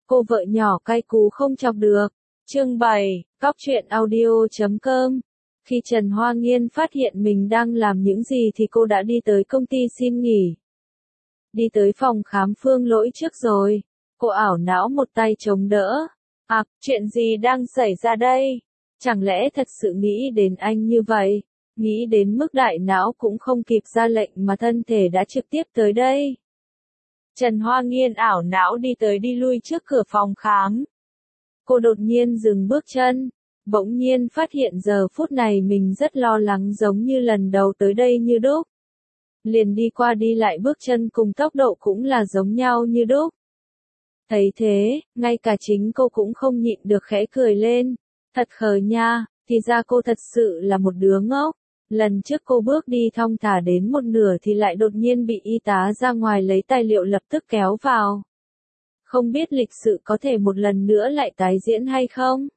Cô vợ nhỏ cay cú không chọc được. Chương 7, Cóc truyện audio.com. Khi Trần Hoa Nghiên phát hiện mình đang làm những gì thì cô đã đi tới công ty xin nghỉ. Đi tới phòng khám Phương Lỗi trước rồi. Cô ảo não một tay chống đỡ. À, chuyện gì đang xảy ra đây? Chẳng lẽ thật sự nghĩ đến anh như vậy? Nghĩ đến mức đại não cũng không kịp ra lệnh mà thân thể đã trực tiếp tới đây. Trần Hoa Nghiên ảo não đi tới đi lui trước cửa phòng khám. Cô đột nhiên dừng bước chân, bỗng nhiên phát hiện giờ phút này mình rất lo lắng giống như lần đầu tới đây như đúc. Liền đi qua đi lại bước chân cùng tốc độ cũng là giống nhau như đúc. Thấy thế, ngay cả chính cô cũng không nhịn được khẽ cười lên. Thật khờ nha, thì ra cô thật sự là một đứa ngốc. Lần trước cô bước đi thong thả đến một nửa thì lại đột nhiên bị y tá ra ngoài lấy tài liệu lập tức kéo vào. Không biết lịch sự có thể một lần nữa lại tái diễn hay không?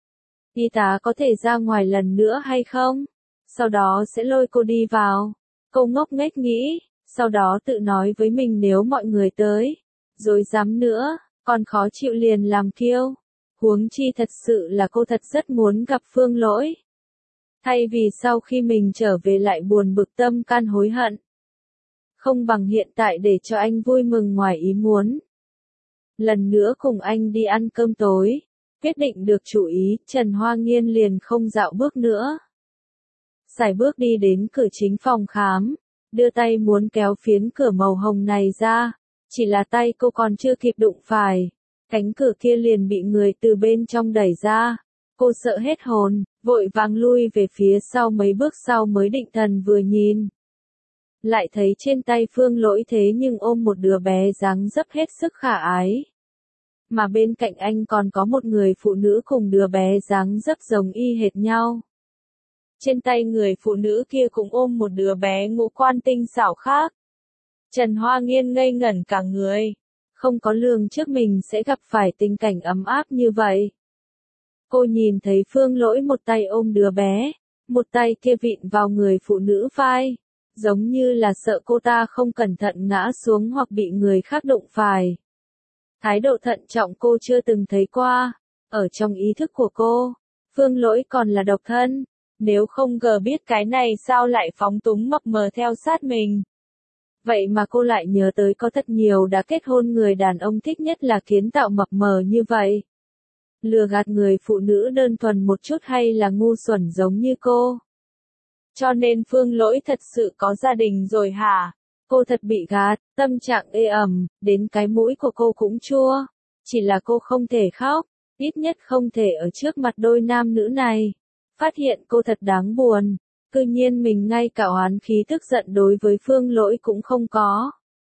Y tá có thể ra ngoài lần nữa hay không? Sau đó sẽ lôi cô đi vào. Cô ngốc nghếch nghĩ, sau đó tự nói với mình nếu mọi người tới, rồi dám nữa, còn khó chịu liền làm kiêu. Huống chi thật sự là cô thật rất muốn gặp Phương Lỗi. Thay vì sau khi mình trở về lại buồn bực tâm can hối hận. Không bằng hiện tại để cho anh vui mừng ngoài ý muốn. Lần nữa cùng anh đi ăn cơm tối. Quyết định được chủ ý, Trần Hoa Nghiên liền không dạo bước nữa. Sải bước đi đến cửa chính phòng khám. Đưa tay muốn kéo phiến cửa màu hồng này ra. Chỉ là tay cô còn chưa kịp đụng phải. Cánh cửa kia liền bị người từ bên trong đẩy ra. Cô sợ hết hồn, vội vàng lui về phía sau mấy bước sau mới định thần vừa nhìn. Lại thấy trên tay Phương Lỗi thế nhưng ôm một đứa bé dáng dấp hết sức khả ái. Mà bên cạnh anh còn có một người phụ nữ cùng đứa bé dáng dấp giống y hệt nhau. Trên tay người phụ nữ kia cũng ôm một đứa bé ngũ quan tinh xảo khác. Trần Hoa Nghiên ngây ngẩn cả người. Không có lường trước mình sẽ gặp phải tình cảnh ấm áp như vậy. Cô nhìn thấy Phương Lỗi một tay ôm đứa bé, một tay kia vịn vào người phụ nữ vai, giống như là sợ cô ta không cẩn thận ngã xuống hoặc bị người khác đụng phải. Thái độ thận trọng cô chưa từng thấy qua, ở trong ý thức của cô, Phương Lỗi còn là độc thân, nếu không ngờ biết cái này sao lại phóng túng mập mờ theo sát mình. Vậy mà cô lại nhớ tới có thật nhiều đã kết hôn người đàn ông thích nhất là kiến tạo mập mờ như vậy. Lừa gạt người phụ nữ đơn thuần một chút hay là ngu xuẩn giống như cô. Cho nên Phương Lỗi thật sự có gia đình rồi hả? Cô thật bị gạt, tâm trạng ê ẩm, đến cái mũi của cô cũng chua. Chỉ là cô không thể khóc, ít nhất không thể ở trước mặt đôi nam nữ này. Phát hiện cô thật đáng buồn. Cư nhiên mình ngay cả oán khí tức giận đối với Phương Lỗi cũng không có.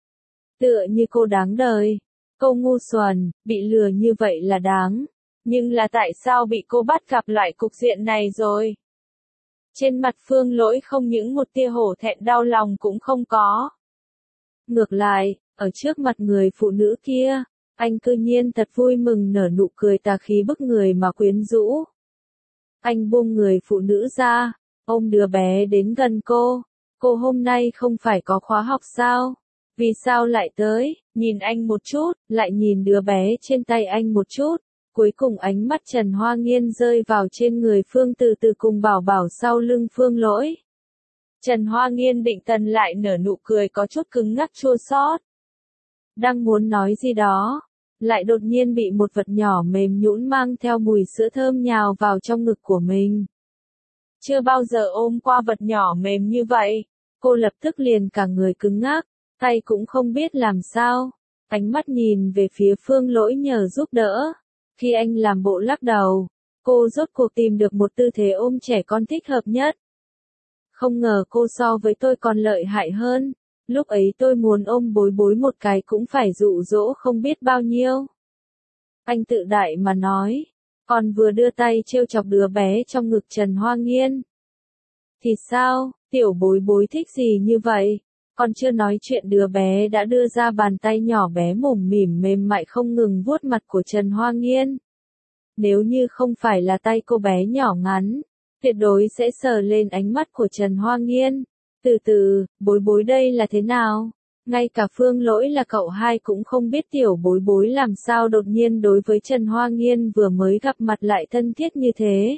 Tựa như cô đáng đời. Cô ngu xuẩn, bị lừa như vậy là đáng. Nhưng là tại sao bị cô bắt gặp lại cục diện này rồi? Trên mặt Phương Lỗi không những một tia hổ thẹn đau lòng cũng không có. Ngược lại, ở trước mặt người phụ nữ kia, anh cư nhiên thật vui mừng nở nụ cười tà khí bức người mà quyến rũ. Anh buông người phụ nữ ra, ôm đứa bé đến gần cô. Cô hôm nay không phải có khóa học sao? Vì sao lại tới? Nhìn anh một chút, lại nhìn đứa bé trên tay anh một chút. Cuối cùng ánh mắt Trần Hoa Nghiên rơi vào trên người Phương Từ Từ cùng Bảo Bảo sau lưng Phương Lỗi. Trần Hoa Nghiên định thần lại nở nụ cười có chút cứng ngắc chua xót. Đang muốn nói gì đó, lại đột nhiên bị một vật nhỏ mềm nhũn mang theo mùi sữa thơm nhào vào trong ngực của mình. Chưa bao giờ ôm qua vật nhỏ mềm như vậy, cô lập tức liền cả người cứng ngắc, tay cũng không biết làm sao, ánh mắt nhìn về phía Phương Lỗi nhờ giúp đỡ. Khi anh làm bộ lắc đầu, cô rốt cuộc tìm được một tư thế ôm trẻ con thích hợp nhất. Không ngờ cô so với tôi còn lợi hại hơn, lúc ấy tôi muốn ôm Bối Bối một cái cũng phải dụ dỗ không biết bao nhiêu. Anh tự đại mà nói, còn vừa đưa tay trêu chọc đứa bé trong ngực Trần Hoa Nghiên. Thì sao, tiểu Bối Bối thích gì như vậy? Còn chưa nói chuyện đứa bé đã đưa ra bàn tay nhỏ bé mủm mỉm mềm mại không ngừng vuốt mặt của Trần Hoa Nghiên. Nếu như không phải là tay cô bé nhỏ ngắn, tuyệt đối sẽ sờ lên ánh mắt của Trần Hoa Nghiên. Từ từ, Bối Bối đây là thế nào? Ngay cả Phương Lỗi là cậu hai cũng không biết tiểu bối bối làm sao đột nhiên đối với Trần Hoa Nghiên vừa mới gặp mặt lại thân thiết như thế.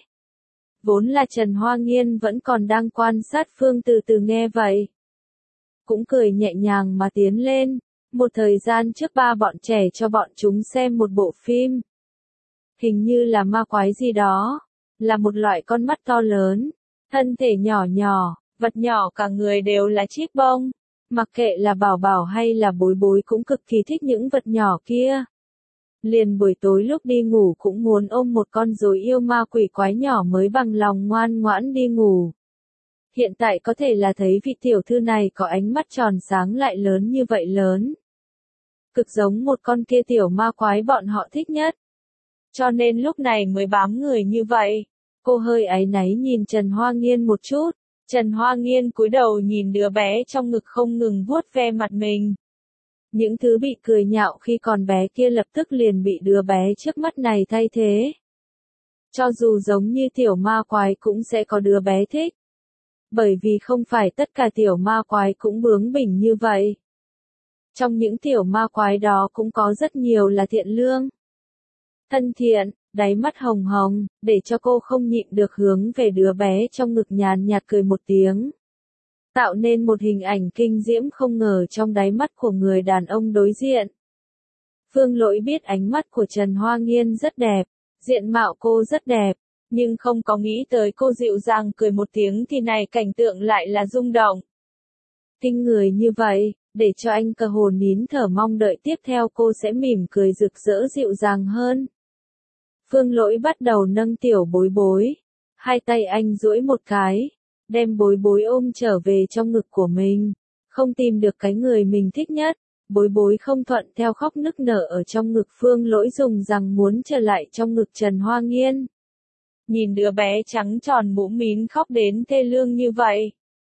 Vốn là Trần Hoa Nghiên vẫn còn đang quan sát Phương Từ Từ nghe vậy. Cũng cười nhẹ nhàng mà tiến lên. Một thời gian trước ba bọn trẻ cho bọn chúng xem một bộ phim. Hình như là ma quái gì đó. Là một loại con mắt to lớn. Thân thể nhỏ nhỏ, vật nhỏ cả người đều là chiếc bông. Mặc kệ là Bảo Bảo hay là Bối Bối cũng cực kỳ thích những vật nhỏ kia. Liền buổi tối lúc đi ngủ cũng muốn ôm một con rối yêu ma quỷ quái nhỏ mới bằng lòng ngoan ngoãn đi ngủ. Hiện tại có thể là thấy vị tiểu thư này có ánh mắt tròn sáng lại lớn như vậy lớn. Cực giống một con kia tiểu ma quái bọn họ thích nhất. Cho nên lúc này mới bám người như vậy. Cô hơi áy náy nhìn Trần Hoa Nghiên một chút. Trần Hoa Nghiên cúi đầu nhìn đứa bé trong ngực không ngừng vuốt ve mặt mình. Những thứ bị cười nhạo khi còn bé kia lập tức liền bị đứa bé trước mắt này thay thế. Cho dù giống như tiểu ma quái cũng sẽ có đứa bé thích. Bởi vì không phải tất cả tiểu ma quái cũng bướng bỉnh như vậy. Trong những tiểu ma quái đó cũng có rất nhiều là thiện lương. Thân thiện, đáy mắt hồng hồng, để cho cô không nhịn được hướng về đứa bé trong ngực nhàn nhạt cười một tiếng. Tạo nên một hình ảnh kinh diễm không ngờ trong đáy mắt của người đàn ông đối diện. Phương Lỗi biết ánh mắt của Trần Hoa Nghiên rất đẹp, diện mạo cô rất đẹp, nhưng không có nghĩ tới cô dịu dàng cười một tiếng thì này cảnh tượng lại là rung động. Kinh người như vậy, để cho anh cơ hồ nín thở mong đợi tiếp theo cô sẽ mỉm cười rực rỡ dịu dàng hơn. Phương Lỗi bắt đầu nâng tiểu bối bối. Hai tay anh duỗi một cái, đem bối bối ôm trở về trong ngực của mình. Không tìm được cái người mình thích nhất, bối bối không thuận theo khóc nức nở ở trong ngực Phương Lỗi dùng rằng muốn trở lại trong ngực Trần Hoa Nghiên. Nhìn đứa bé trắng tròn mũm mĩm khóc đến thê lương như vậy.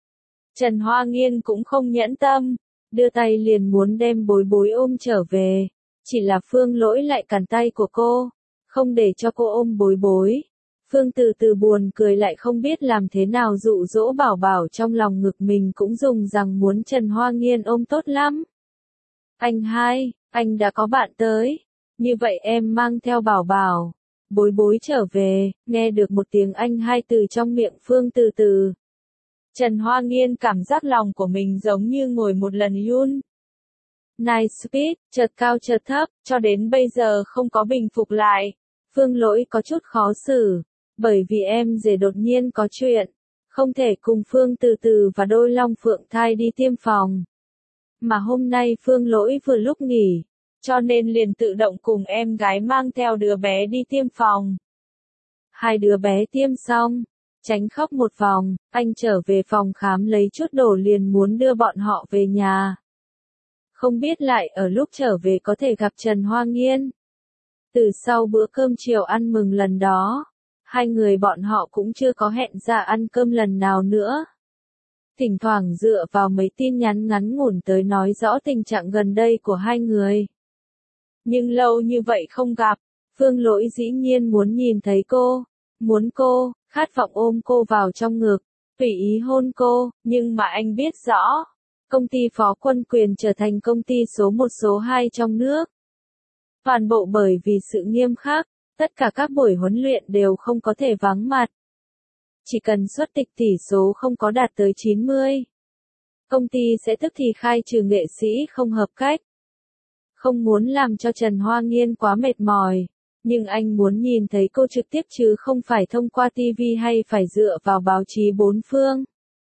Trần Hoa Nghiên cũng không nhẫn tâm, đưa tay liền muốn đem bối bối ôm trở về. Chỉ là Phương Lỗi lại cản tay của cô, không để cho cô ôm bối bối. Phương Từ Từ buồn cười lại không biết làm thế nào dụ dỗ Bảo Bảo trong lòng ngực mình cũng dùng rằng muốn Trần Hoa Nghiên ôm tốt lắm. Anh hai, anh đã có bạn tới. Như vậy em mang theo Bảo Bảo, bối bối trở về, nghe được một tiếng anh hai từ trong miệng Phương Từ Từ. Trần Hoa Nghiên cảm giác lòng của mình giống như ngồi một lần yun. Night speed, chợt cao chợt thấp, cho đến bây giờ không có bình phục lại. Phương Lỗi có chút khó xử, bởi vì em dễ đột nhiên có chuyện, không thể cùng Phương Từ Từ và đôi long phượng thai đi tiêm phòng. Mà hôm nay Phương Lỗi vừa lúc nghỉ, cho nên liền tự động cùng em gái mang theo đứa bé đi tiêm phòng. Hai đứa bé tiêm xong, tránh khóc một vòng, anh trở về phòng khám lấy chút đồ liền muốn đưa bọn họ về nhà. Không biết lại ở lúc trở về có thể gặp Trần Hoa Nghiên. Từ sau bữa cơm chiều ăn mừng lần đó, hai người bọn họ cũng chưa có hẹn ra ăn cơm lần nào nữa. Thỉnh thoảng dựa vào mấy tin nhắn ngắn ngủn tới nói rõ tình trạng gần đây của hai người. Nhưng lâu như vậy không gặp, Phương Lỗi dĩ nhiên muốn nhìn thấy cô, muốn cô, khát vọng ôm cô vào trong ngực, tùy ý hôn cô, nhưng mà anh biết rõ, công ty Phó Quân Quyền trở thành công ty số 1 số 2 trong nước. Toàn bộ bởi vì sự nghiêm khắc, tất cả các buổi huấn luyện đều không có thể vắng mặt. Chỉ cần xuất tịch tỷ số không có đạt tới 90, công ty sẽ tức thì khai trừ nghệ sĩ không hợp cách. Không muốn làm cho Trần Hoa Nghiên quá mệt mỏi, nhưng anh muốn nhìn thấy cô trực tiếp chứ không phải thông qua TV hay phải dựa vào báo chí bốn phương.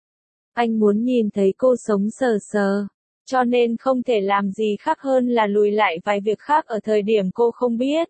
Anh muốn nhìn thấy cô sống sờ sờ, cho nên không thể làm gì khác hơn là lùi lại vài việc khác ở thời điểm cô không biết.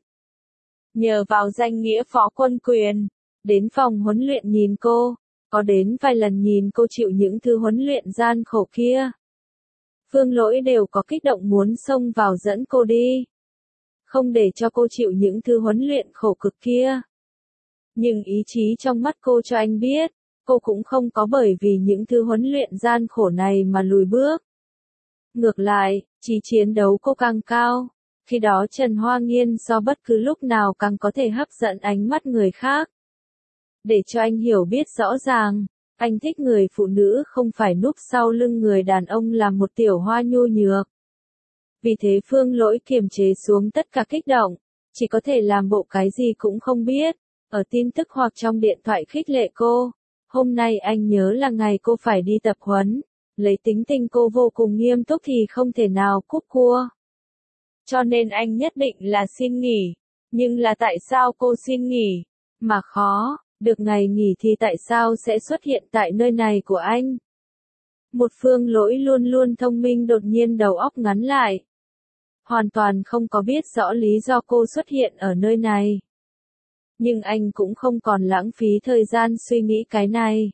Nhờ vào danh nghĩa Phó Quân Quyền, đến phòng huấn luyện nhìn cô, có đến vài lần nhìn cô chịu những thứ huấn luyện gian khổ kia. Phương Lỗi đều có kích động muốn xông vào dẫn cô đi. Không để cho cô chịu những thứ huấn luyện khổ cực kia. Nhưng ý chí trong mắt cô cho anh biết, cô cũng không có bởi vì những thứ huấn luyện gian khổ này mà lùi bước. Ngược lại, chí chiến đấu cô càng cao. Khi đó Trần Hoa Nghiên so bất cứ lúc nào càng có thể hấp dẫn ánh mắt người khác. Để cho anh hiểu biết rõ ràng, Anh thích người phụ nữ không phải núp sau lưng người đàn ông làm một tiểu hoa nhu nhược. Vì thế Phương Lỗi kiềm chế xuống tất cả kích động, chỉ có thể làm bộ cái gì cũng không biết, ở tin tức hoặc trong điện thoại khích lệ cô. Hôm nay anh nhớ là ngày cô phải đi tập huấn, lấy tính tình cô vô cùng nghiêm túc thì không thể nào cúp cua. Cho nên anh nhất định là xin nghỉ, nhưng là tại sao cô xin nghỉ, mà khó, được ngày nghỉ thì tại sao sẽ xuất hiện tại nơi này của anh? Một Phương Lỗi luôn luôn thông minh đột nhiên đầu óc ngắn lại. Hoàn toàn không có biết rõ lý do cô xuất hiện ở nơi này. Nhưng anh cũng không còn lãng phí thời gian suy nghĩ cái này.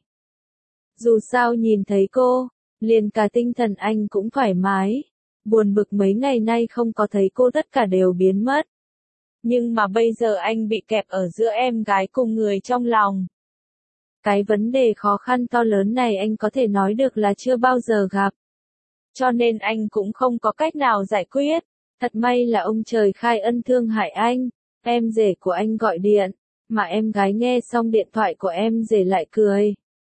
Dù sao nhìn thấy cô, liền cả tinh thần anh cũng thoải mái. Buồn bực mấy ngày nay không có thấy cô tất cả đều biến mất. Nhưng mà bây giờ anh bị kẹp ở giữa em gái cùng người trong lòng. Cái vấn đề khó khăn to lớn này anh có thể nói được là chưa bao giờ gặp. Cho nên anh cũng không có cách nào giải quyết. Thật may là ông trời khai ân thương hại anh. Em rể của anh gọi điện, mà em gái nghe xong điện thoại của em rể lại cười.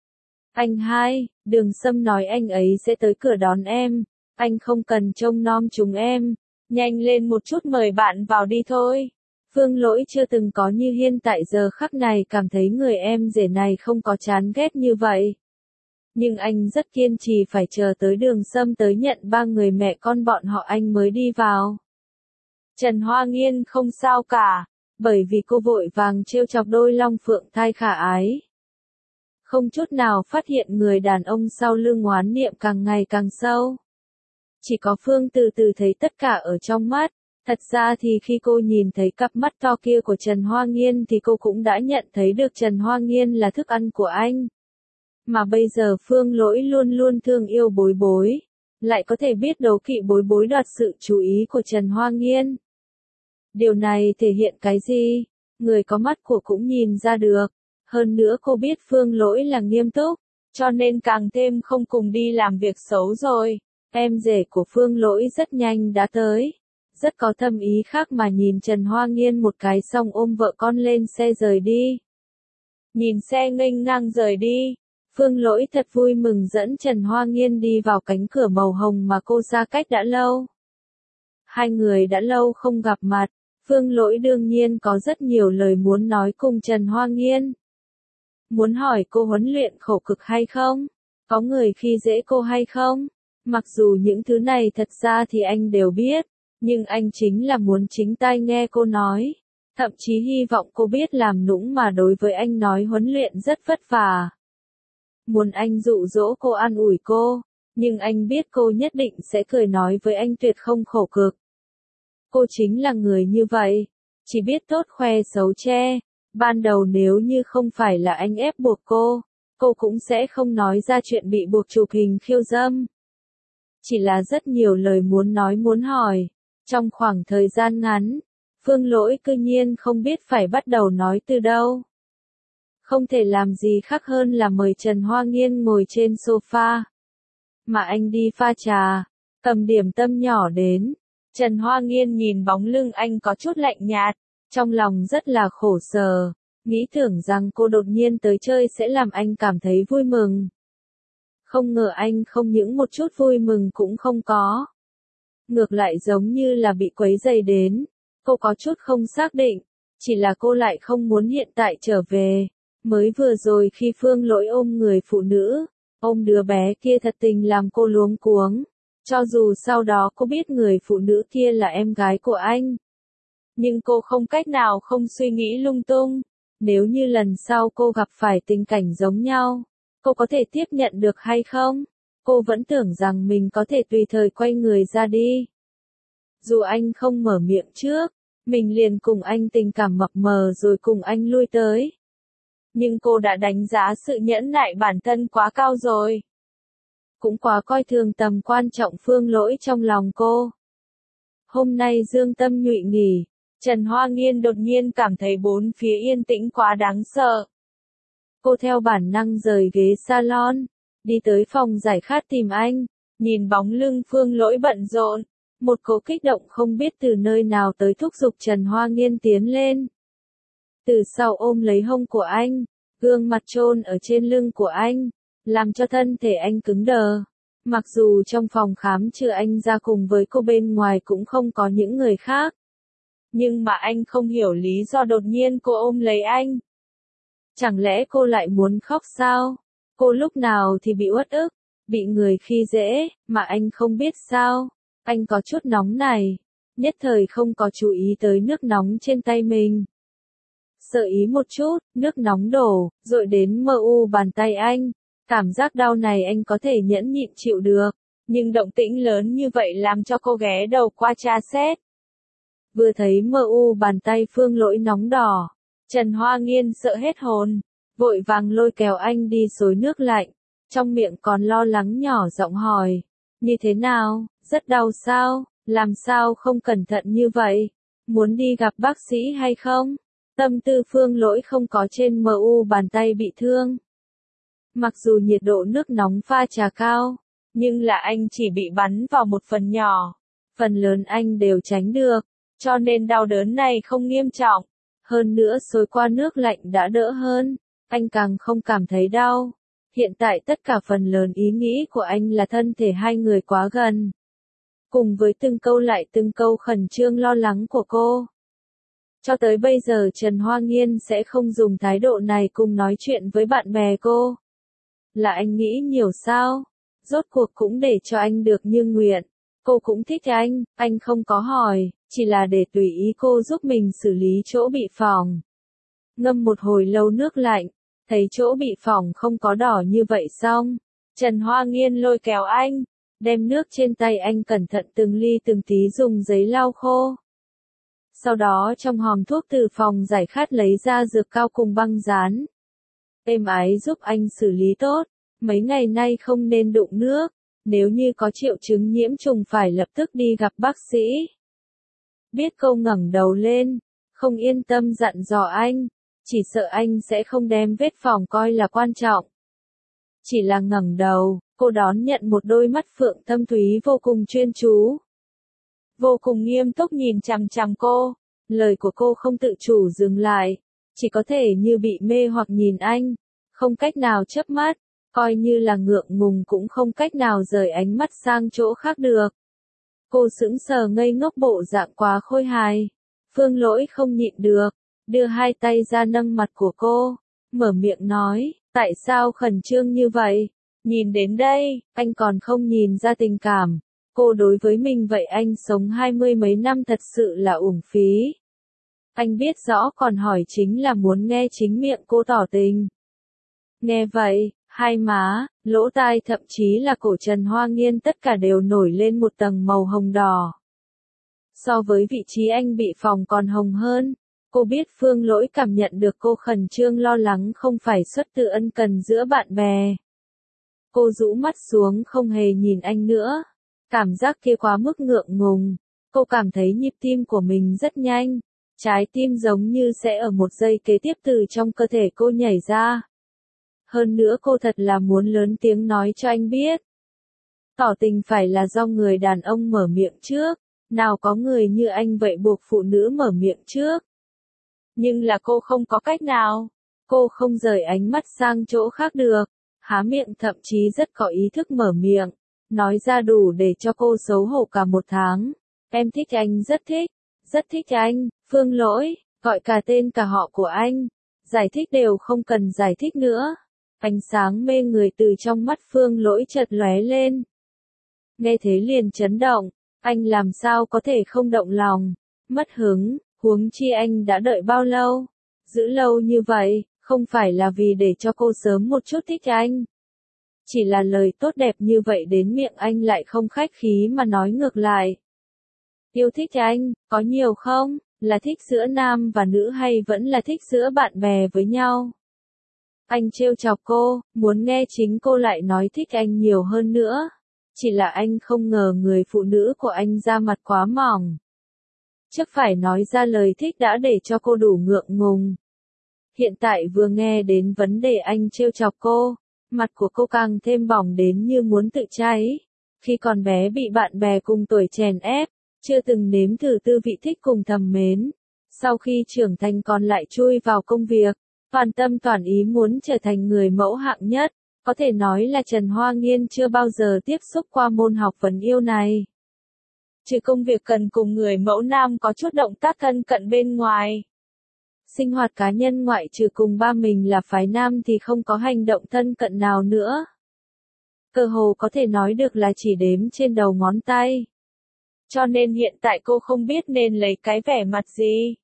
Anh hai, Đường Sâm nói anh ấy sẽ tới cửa đón em. Anh không cần trông nom chúng em. Nhanh lên một chút mời bạn vào đi thôi. Phương Lỗi chưa từng có như hiện tại giờ khắc này cảm thấy người em rể này không có chán ghét như vậy. Nhưng anh rất kiên trì phải chờ tới Đường Sâm tới nhận ba người mẹ con bọn họ anh mới đi vào. Trần Hoa Nghiên không sao cả, bởi vì cô vội vàng trêu chọc đôi long phượng thai khả ái. Không chút nào phát hiện người đàn ông sau lưng oán niệm càng ngày càng sâu. Chỉ có Phương từ từ thấy tất cả ở trong mắt. Thật ra thì khi cô nhìn thấy cặp mắt to kia của Trần Hoa Nghiên thì cô cũng đã nhận thấy được Trần Hoa Nghiên là thức ăn của anh. Mà bây giờ Phương Lỗi luôn luôn thương yêu Bối Bối, lại có thể biết đố kỵ Bối Bối đoạt sự chú ý của Trần Hoa Nghiên. Điều này thể hiện cái gì? Người có mắt của cũng nhìn ra được. Hơn nữa cô biết Phương Lỗi là nghiêm túc, cho nên càng thêm không cùng đi làm việc xấu rồi. Em rể của Phương Lỗi rất nhanh đã tới. Rất có thâm ý khác mà nhìn Trần Hoa Nghiên một cái xong ôm vợ con lên xe rời đi. Nhìn xe nghênh ngang rời đi, Phương Lỗi thật vui mừng dẫn Trần Hoa Nghiên đi vào cánh cửa màu hồng mà cô ra cách đã lâu. Hai người đã lâu không gặp mặt, Phương Lỗi đương nhiên có rất nhiều lời muốn nói cùng Trần Hoa Nghiên. Muốn hỏi cô huấn luyện khổ cực hay không? Có người khi dễ cô hay không? Mặc dù những thứ này thật ra thì anh đều biết. Nhưng anh chính là muốn chính tai nghe cô nói. Thậm chí hy vọng cô biết làm nũng mà đối với anh nói huấn luyện rất vất vả. Muốn anh dụ dỗ cô an ủi cô. Nhưng anh biết cô nhất định sẽ cười nói với anh tuyệt không khổ cực. Cô chính là người như vậy. Chỉ biết tốt khoe xấu che. Ban đầu nếu như không phải là anh ép buộc cô cũng sẽ không nói ra chuyện bị buộc chụp hình khiêu dâm. Chỉ là rất nhiều lời muốn nói muốn hỏi. Trong khoảng thời gian ngắn, Phương Lỗi cư nhiên không biết phải bắt đầu nói từ đâu. Không thể làm gì khác hơn là mời Trần Hoa Nghiên ngồi trên sofa. Mà anh đi pha trà, cầm điểm tâm nhỏ đến. Trần Hoa Nghiên nhìn bóng lưng anh có chút lạnh nhạt, trong lòng rất là khổ sở, nghĩ tưởng rằng cô đột nhiên tới chơi sẽ làm anh cảm thấy vui mừng. Không ngờ anh không những một chút vui mừng cũng không có. Ngược lại giống như là bị quấy rầy đến. Cô có chút không xác định. Chỉ là cô lại không muốn hiện tại trở về. Mới vừa rồi khi Phương Lỗi ôm người phụ nữ, ôm đứa bé kia thật tình làm cô luống cuống. Cho dù sau đó cô biết người phụ nữ kia là em gái của anh. Nhưng cô không cách nào không suy nghĩ lung tung. Nếu như lần sau cô gặp phải tình cảnh giống nhau, cô có thể tiếp nhận được hay không? Cô vẫn tưởng rằng mình có thể tùy thời quay người ra đi. Dù anh không mở miệng trước, mình liền cùng anh tình cảm mập mờ rồi cùng anh lui tới. Nhưng cô đã đánh giá sự nhẫn nại bản thân quá cao rồi. Cũng quá coi thường tầm quan trọng Phương Lỗi trong lòng cô. Hôm nay dương tâm nhụy nghỉ, Trần Hoa Nghiên đột nhiên cảm thấy bốn phía yên tĩnh quá đáng sợ. Cô theo bản năng rời ghế salon, đi tới phòng giải khát tìm anh, nhìn bóng lưng Phương Lỗi bận rộn, một cỗ kích động không biết từ nơi nào tới thúc giục Trần Hoa Nghiên tiến lên. Từ sau ôm lấy hông của anh, gương mặt chôn ở trên lưng của anh, làm cho thân thể anh cứng đờ. Mặc dù trong phòng khám trừ anh ra cùng với cô bên ngoài cũng không có những người khác. Nhưng mà anh không hiểu lý do đột nhiên cô ôm lấy anh. Chẳng lẽ cô lại muốn khóc sao? Cô lúc nào thì bị uất ức, bị người khi dễ, mà anh không biết sao? Anh có chút nóng này, nhất thời không có chú ý tới nước nóng trên tay mình. Sợ ý một chút, nước nóng đổ, dội đến bàn tay anh. Cảm giác đau này anh có thể nhẫn nhịn chịu được, nhưng động tĩnh lớn như vậy làm cho cô ghé đầu qua tra xét. Vừa thấy bàn tay Phương Lỗi nóng đỏ, Trần Hoa Nghiên sợ hết hồn, vội vàng lôi kéo anh đi xối nước lạnh, trong miệng còn lo lắng nhỏ giọng hỏi, như thế nào, rất đau sao, làm sao không cẩn thận như vậy, muốn đi gặp bác sĩ hay không? Tâm tư Phương Lỗi không có trên bàn tay bị thương. Mặc dù nhiệt độ nước nóng pha trà cao, nhưng là anh chỉ bị bắn vào một phần nhỏ, phần lớn anh đều tránh được, cho nên đau đớn này không nghiêm trọng. Hơn nữa xối qua nước lạnh đã đỡ hơn, anh càng không cảm thấy đau. Hiện tại tất cả phần lớn ý nghĩ của anh là thân thể hai người quá gần. Cùng với từng câu lại từng câu khẩn trương lo lắng của cô. Cho tới bây giờ Trần Hoa Nghiên sẽ không dùng thái độ này cùng nói chuyện với bạn bè cô. Là anh nghĩ nhiều sao? Rốt cuộc cũng để cho anh được như nguyện. Cô cũng thích anh không có hỏi, chỉ là để tùy ý cô giúp mình xử lý chỗ bị phỏng. Ngâm một hồi lâu nước lạnh, thấy chỗ bị phỏng không có đỏ như vậy xong. Trần Hoa Nghiên lôi kéo anh, đem nước trên tay anh cẩn thận từng ly từng tí dùng giấy lau khô. Sau đó trong hòm thuốc từ phòng giải khát lấy ra dược cao cùng băng dán. Êm ái giúp anh xử lý tốt, mấy ngày nay không nên đụng nước, nếu như có triệu chứng nhiễm trùng phải lập tức đi gặp bác sĩ. Biết cô ngẩng đầu lên, không yên tâm dặn dò anh, chỉ sợ anh sẽ không đem vết phỏng coi là quan trọng. Chỉ là ngẩng đầu, cô đón nhận một đôi mắt phượng thâm thúy vô cùng chuyên chú. Vô cùng nghiêm túc nhìn chằm chằm cô, lời của cô không tự chủ dừng lại, chỉ có thể như bị mê hoặc nhìn anh, không cách nào chớp mắt, coi như là ngượng ngùng cũng không cách nào rời ánh mắt sang chỗ khác được. Cô sững sờ ngây ngốc bộ dạng quá khôi hài. Phương Lỗi không nhịn được, đưa hai tay ra nâng mặt của cô, mở miệng nói, tại sao khẩn trương như vậy? Nhìn đến đây, anh còn không nhìn ra tình cảm. Cô đối với mình vậy anh sống 20 mấy năm thật sự là uổng phí. Anh biết rõ còn hỏi chính là muốn nghe chính miệng cô tỏ tình. Nghe vậy, hai má, lỗ tai thậm chí là cổ Trần Hoa Nghiên tất cả đều nổi lên một tầng màu hồng đỏ. So với vị trí anh bị phỏng còn hồng hơn, cô biết Phương Lỗi cảm nhận được cô khẩn trương lo lắng không phải xuất từ ân cần giữa bạn bè. Cô rũ mắt xuống không hề nhìn anh nữa. Cảm giác kia quá mức ngượng ngùng, cô cảm thấy nhịp tim của mình rất nhanh, trái tim giống như sẽ ở một giây kế tiếp từ trong cơ thể cô nhảy ra. Hơn nữa cô thật là muốn lớn tiếng nói cho anh biết. Tỏ tình phải là do người đàn ông mở miệng trước, nào có người như anh vậy buộc phụ nữ mở miệng trước. Nhưng là cô không có cách nào, cô không rời ánh mắt sang chỗ khác được, há miệng thậm chí rất có ý thức mở miệng. Nói ra đủ để cho cô xấu hổ cả một tháng. Em thích anh rất thích anh, Phương Lỗi, gọi cả tên cả họ của anh. Giải thích đều không cần giải thích nữa. Ánh sáng mê người từ trong mắt Phương Lỗi chợt lóe lên. Nghe thế liền chấn động, anh làm sao có thể không động lòng, mất hứng, huống chi anh đã đợi bao lâu, giữ lâu như vậy, không phải là vì để cho cô sớm một chút thích anh. Chỉ là lời tốt đẹp như vậy đến miệng anh lại không khách khí mà nói ngược lại. Yêu thích anh, có nhiều không? Là thích giữa nam và nữ hay vẫn là thích giữa bạn bè với nhau? Anh trêu chọc cô, muốn nghe chính cô lại nói thích anh nhiều hơn nữa. Chỉ là anh không ngờ người phụ nữ của anh da mặt quá mỏng. Chắc phải nói ra lời thích đã để cho cô đủ ngượng ngùng. Hiện tại vừa nghe đến vấn đề anh trêu chọc cô, mặt của cô càng thêm bỏng đến như muốn tự cháy. Khi còn bé bị bạn bè cùng tuổi chèn ép, chưa từng nếm thử tư vị thích cùng thầm mến. Sau khi trưởng thành còn lại chui vào công việc, toàn tâm toàn ý muốn trở thành người mẫu hạng nhất. Có thể nói là Trần Hoa Nghiên chưa bao giờ tiếp xúc qua môn học vấn yêu này. Trừ công việc cần cùng người mẫu nam có chút động tác thân cận bên ngoài. Sinh hoạt cá nhân ngoại trừ cùng ba mình là phái nam thì không có hành động thân cận nào nữa. Cơ hồ có thể nói được là chỉ đếm trên đầu ngón tay. Cho nên hiện tại cô không biết nên lấy cái vẻ mặt gì.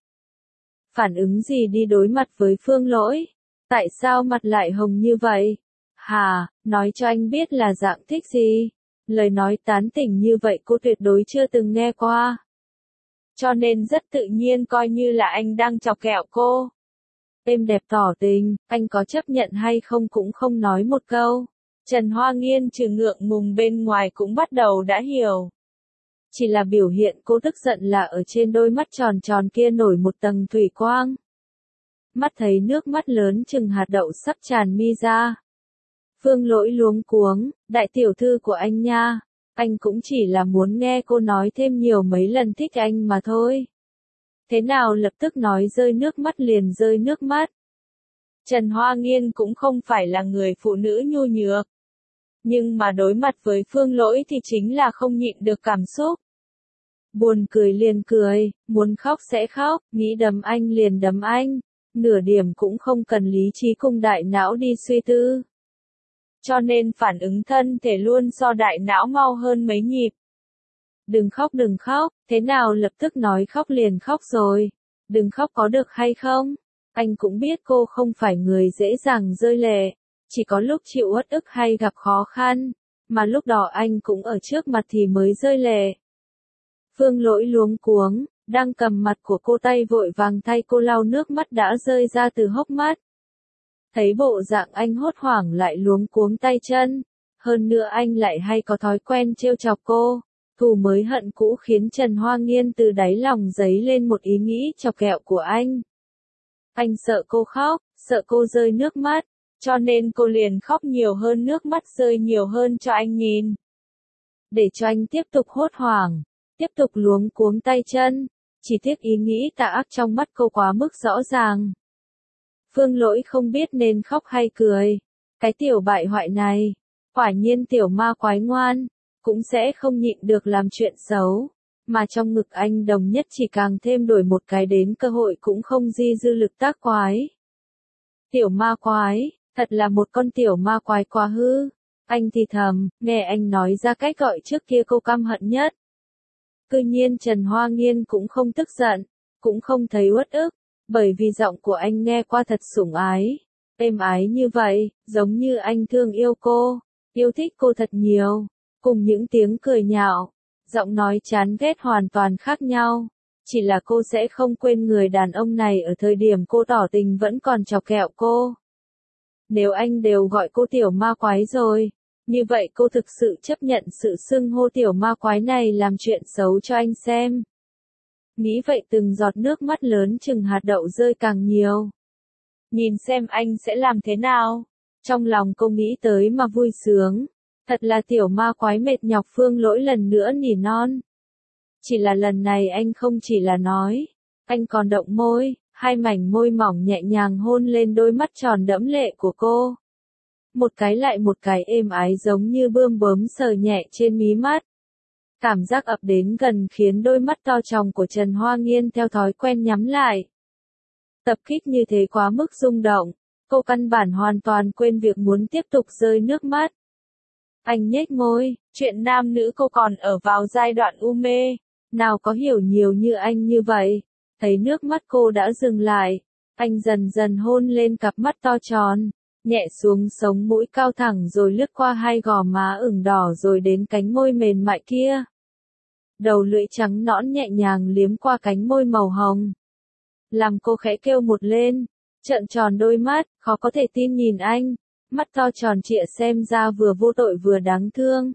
Phản ứng gì đi đối mặt với Phương Lỗi. Tại sao mặt lại hồng như vậy? Hà, nói cho anh biết là dạng thích gì. Lời nói tán tỉnh như vậy cô tuyệt đối chưa từng nghe qua. Cho nên rất tự nhiên coi như là anh đang chọc ghẹo cô. Êm đẹp tỏ tình, anh có chấp nhận hay không cũng không nói một câu. Trần Hoa Nghiên trừ ngượng ngùng bên ngoài cũng bắt đầu đã hiểu. Chỉ là biểu hiện cô tức giận là ở trên đôi mắt tròn tròn kia nổi một tầng thủy quang. Mắt thấy nước mắt lớn chừng hạt đậu sắp tràn mi ra. Phương Lỗi luống cuống, đại tiểu thư của anh nha, anh cũng chỉ là muốn nghe cô nói thêm nhiều mấy lần thích anh mà thôi. Thế nào lập tức nói rơi nước mắt liền rơi nước mắt. Trần Hoa Nghiên cũng không phải là người phụ nữ nhu nhược. Nhưng mà đối mặt với Phương Lỗi thì chính là không nhịn được cảm xúc. Buồn cười liền cười, muốn khóc sẽ khóc, nghĩ đấm anh liền đấm anh. Nửa điểm cũng không cần lý trí cùng đại não đi suy tư. Cho nên phản ứng thân thể luôn so đại não mau hơn mấy nhịp. Đừng khóc, thế nào lập tức nói khóc liền khóc rồi. Đừng khóc có được hay không? Anh cũng biết cô không phải người dễ dàng rơi lệ. Chỉ có lúc chịu uất ức hay gặp khó khăn. Mà lúc đó anh cũng ở trước mặt thì mới rơi lệ. Phương Lỗi luống cuống, đang cầm mặt của cô tay vội vàng thay cô lau nước mắt đã rơi ra từ hốc mắt. Thấy bộ dạng anh hốt hoảng lại luống cuống tay chân. Hơn nữa anh lại hay có thói quen trêu chọc cô. Thù mới hận cũ khiến Trần Hoa Nghiên từ đáy lòng dấy lên một ý nghĩ chọc ghẹo của anh. Anh sợ cô khóc, sợ cô rơi nước mắt. Cho nên cô liền khóc nhiều hơn nước mắt rơi nhiều hơn cho anh nhìn. Để cho anh tiếp tục hốt hoảng, tiếp tục luống cuống tay chân. Chỉ tiếc ý nghĩ tà ác trong mắt cô quá mức rõ ràng. Phương Lỗi không biết nên khóc hay cười. Cái tiểu bại hoại này, quả nhiên tiểu ma quái ngoan, cũng sẽ không nhịn được làm chuyện xấu. Mà trong ngực anh đồng nhất chỉ càng thêm đổi một cái đến cơ hội cũng không di dư lực tác quái. Tiểu ma quái, thật là một con tiểu ma quái quá hư. Anh thì thầm, nghe anh nói ra cách gọi trước kia cô căm hận nhất. Tuy nhiên Trần Hoa Nghiên cũng không tức giận, cũng không thấy uất ức, bởi vì giọng của anh nghe qua thật sủng ái, êm ái như vậy, giống như anh thương yêu cô, yêu thích cô thật nhiều, cùng những tiếng cười nhạo, giọng nói chán ghét hoàn toàn khác nhau. Chỉ là cô sẽ không quên người đàn ông này ở thời điểm cô tỏ tình vẫn còn chọc ghẹo cô. Nếu anh đều gọi cô tiểu ma quái rồi, như vậy cô thực sự chấp nhận sự xưng hô tiểu ma quái này làm chuyện xấu cho anh xem. Nghĩ vậy từng giọt nước mắt lớn chừng hạt đậu rơi càng nhiều. Nhìn xem anh sẽ làm thế nào. Trong lòng cô nghĩ tới mà vui sướng. Thật là tiểu ma quái mệt nhọc. Phương Lỗi lần nữa nỉ non. Chỉ là lần này anh không chỉ là nói. Anh còn động môi, hai mảnh môi mỏng nhẹ nhàng hôn lên đôi mắt tròn đẫm lệ của cô. Một cái lại một cái êm ái giống như bươm bướm sờ nhẹ trên mí mắt. Cảm giác ập đến gần khiến đôi mắt to tròng của Trần Hoa Nghiên theo thói quen nhắm lại. Tập kích như thế quá mức rung động, cô căn bản hoàn toàn quên việc muốn tiếp tục rơi nước mắt. Anh nhếch môi, chuyện nam nữ cô còn ở vào giai đoạn u mê, nào có hiểu nhiều như anh như vậy. Thấy nước mắt cô đã dừng lại, anh dần dần hôn lên cặp mắt to tròn, nhẹ xuống sống mũi cao thẳng rồi lướt qua hai gò má ửng đỏ rồi đến cánh môi mềm mại kia. Đầu lưỡi trắng nõn nhẹ nhàng liếm qua cánh môi màu hồng. Làm cô khẽ kêu một lên, trợn tròn đôi mắt, khó có thể tin nhìn anh, mắt to tròn trịa xem ra vừa vô tội vừa đáng thương.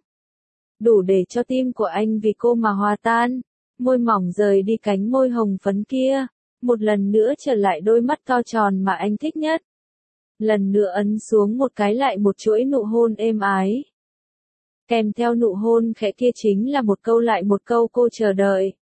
Đủ để cho tim của anh vì cô mà hòa tan, môi mỏng rời đi cánh môi hồng phấn kia, một lần nữa trở lại đôi mắt to tròn mà anh thích nhất. Lần nữa ấn xuống một cái lại một chuỗi nụ hôn êm ái. Kèm theo nụ hôn khẽ kia chính là một câu lại một câu cô chờ đợi.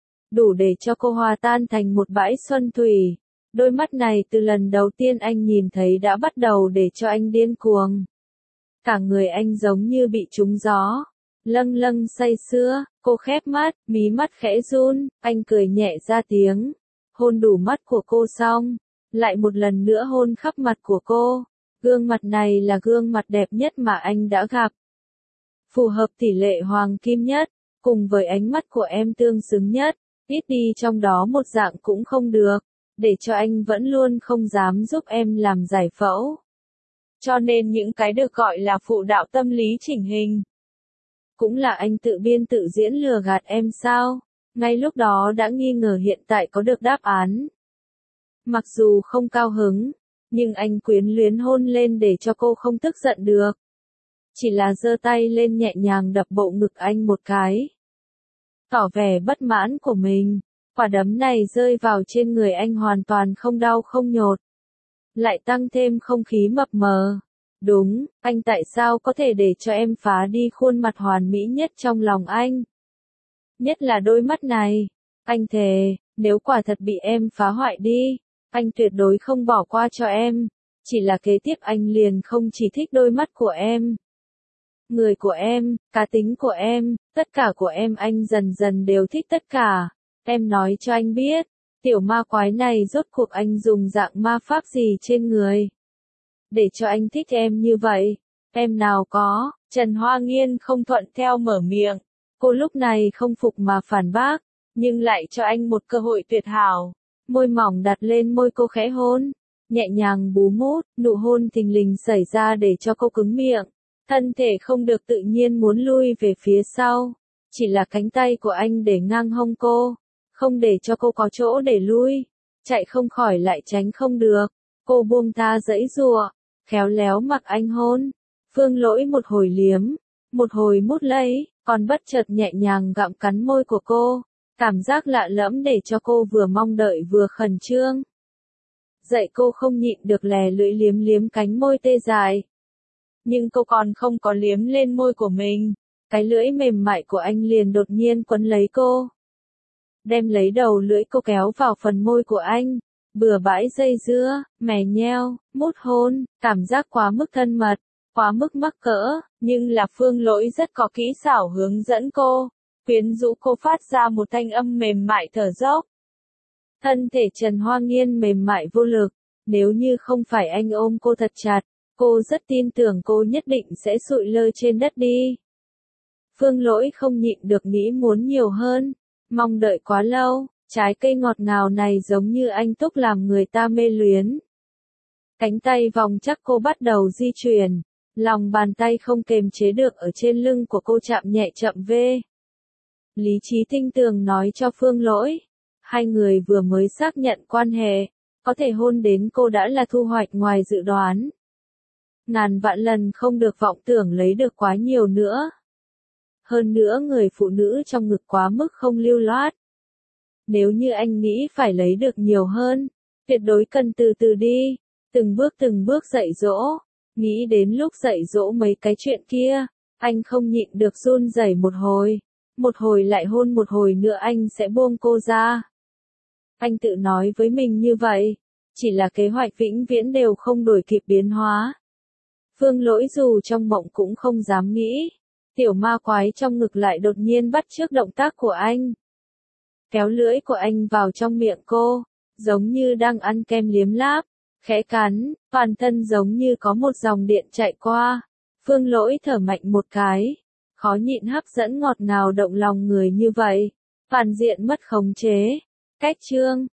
Đủ để cho cô hòa tan thành một bãi xuân thủy. Đôi mắt này từ lần đầu tiên anh nhìn thấy đã bắt đầu để cho anh điên cuồng. Cả người anh giống như bị trúng gió. Lâng lâng say sưa, cô khép mắt, mí mắt khẽ run, anh cười nhẹ ra tiếng. Hôn đủ mắt của cô xong, lại một lần nữa hôn khắp mặt của cô. Gương mặt này là gương mặt đẹp nhất mà anh đã gặp. Phù hợp tỷ lệ hoàng kim nhất, cùng với ánh mắt của em tương xứng nhất, ít đi trong đó một dạng cũng không được, để cho anh vẫn luôn không dám giúp em làm giải phẫu. Cho nên những cái được gọi là phụ đạo tâm lý chỉnh hình. Cũng là anh tự biên tự diễn lừa gạt em sao? Ngay lúc đó đã nghi ngờ hiện tại có được đáp án. Mặc dù không cao hứng, nhưng anh quyến luyến hôn lên để cho cô không tức giận được. Chỉ là giơ tay lên nhẹ nhàng đập bộ ngực anh một cái. Tỏ vẻ bất mãn của mình, quả đấm này rơi vào trên người anh hoàn toàn không đau không nhột. Lại tăng thêm không khí mập mờ. Đúng, anh tại sao có thể để cho em phá đi khuôn mặt hoàn mỹ nhất trong lòng anh? Nhất là đôi mắt này. Anh thề, nếu quả thật bị em phá hoại đi, anh tuyệt đối không bỏ qua cho em. Chỉ là kế tiếp anh liền không chỉ thích đôi mắt của em. Người của em, cá tính của em, tất cả của em anh dần dần đều thích tất cả. Em nói cho anh biết, tiểu ma quái này rốt cuộc anh dùng dạng ma pháp gì trên người. Để cho anh thích em như vậy. Em nào có, Trần Hoa Nghiên không thuận theo mở miệng. Cô lúc này không phục mà phản bác, nhưng lại cho anh một cơ hội tuyệt hảo. Môi mỏng đặt lên môi cô khẽ hôn, nhẹ nhàng bú mút, nụ hôn thình lình xảy ra để cho cô cứng miệng. Thân thể không được tự nhiên muốn lui về phía sau, chỉ là cánh tay của anh để ngang hông cô, không để cho cô có chỗ để lui, chạy không khỏi lại tránh không được. Cô buông tha giãy giụa, khéo léo mặc anh hôn. Phương Lỗi một hồi liếm, một hồi mút lấy, còn bất chợt nhẹ nhàng gặm cắn môi của cô, cảm giác lạ lẫm để cho cô vừa mong đợi vừa khẩn trương. Dậy cô không nhịn được lè lưỡi liếm liếm cánh môi tê dại. Nhưng cô còn không có liếm lên môi của mình, cái lưỡi mềm mại của anh liền đột nhiên quấn lấy cô. Đem lấy đầu lưỡi cô kéo vào phần môi của anh, bừa bãi dây dưa, mè nheo, mút hôn, cảm giác quá mức thân mật, quá mức mắc cỡ, nhưng là Phương Lỗi rất có kỹ xảo hướng dẫn cô, quyến rũ cô phát ra một thanh âm mềm mại thở dốc. Thân thể Trần Hoa Nghiên mềm mại vô lực, nếu như không phải anh ôm cô thật chặt, cô rất tin tưởng cô nhất định sẽ sụi lơ trên đất đi. Phương Lỗi không nhịn được nghĩ muốn nhiều hơn, mong đợi quá lâu, trái cây ngọt ngào này giống như anh túc làm người ta mê luyến. Cánh tay vòng chắc cô bắt đầu di chuyển, lòng bàn tay không kềm chế được ở trên lưng của cô chạm nhẹ chậm về. Lý trí tinh tường nói cho Phương Lỗi, hai người vừa mới xác nhận quan hệ, có thể hôn đến cô đã là thu hoạch ngoài dự đoán. Ngàn vạn lần không được vọng tưởng lấy được quá nhiều nữa. Hơn nữa người phụ nữ trong ngực quá mức không lưu loát. Nếu như anh nghĩ phải lấy được nhiều hơn, tuyệt đối cần từ từ đi, từng bước dạy dỗ. Nghĩ đến lúc dạy dỗ mấy cái chuyện kia, anh không nhịn được run rẩy một hồi lại hôn một hồi nữa anh sẽ buông cô ra. Anh tự nói với mình như vậy, chỉ là kế hoạch vĩnh viễn đều không đổi kịp biến hóa. Phương Lỗi dù trong mộng cũng không dám nghĩ, tiểu ma quái trong ngực lại đột nhiên bắt chước động tác của anh. Kéo lưỡi của anh vào trong miệng cô, giống như đang ăn kem liếm láp, khẽ cắn, toàn thân giống như có một dòng điện chạy qua. Phương Lỗi thở mạnh một cái, khó nhịn hấp dẫn ngọt ngào động lòng người như vậy, toàn diện mất khống chế. Cách chương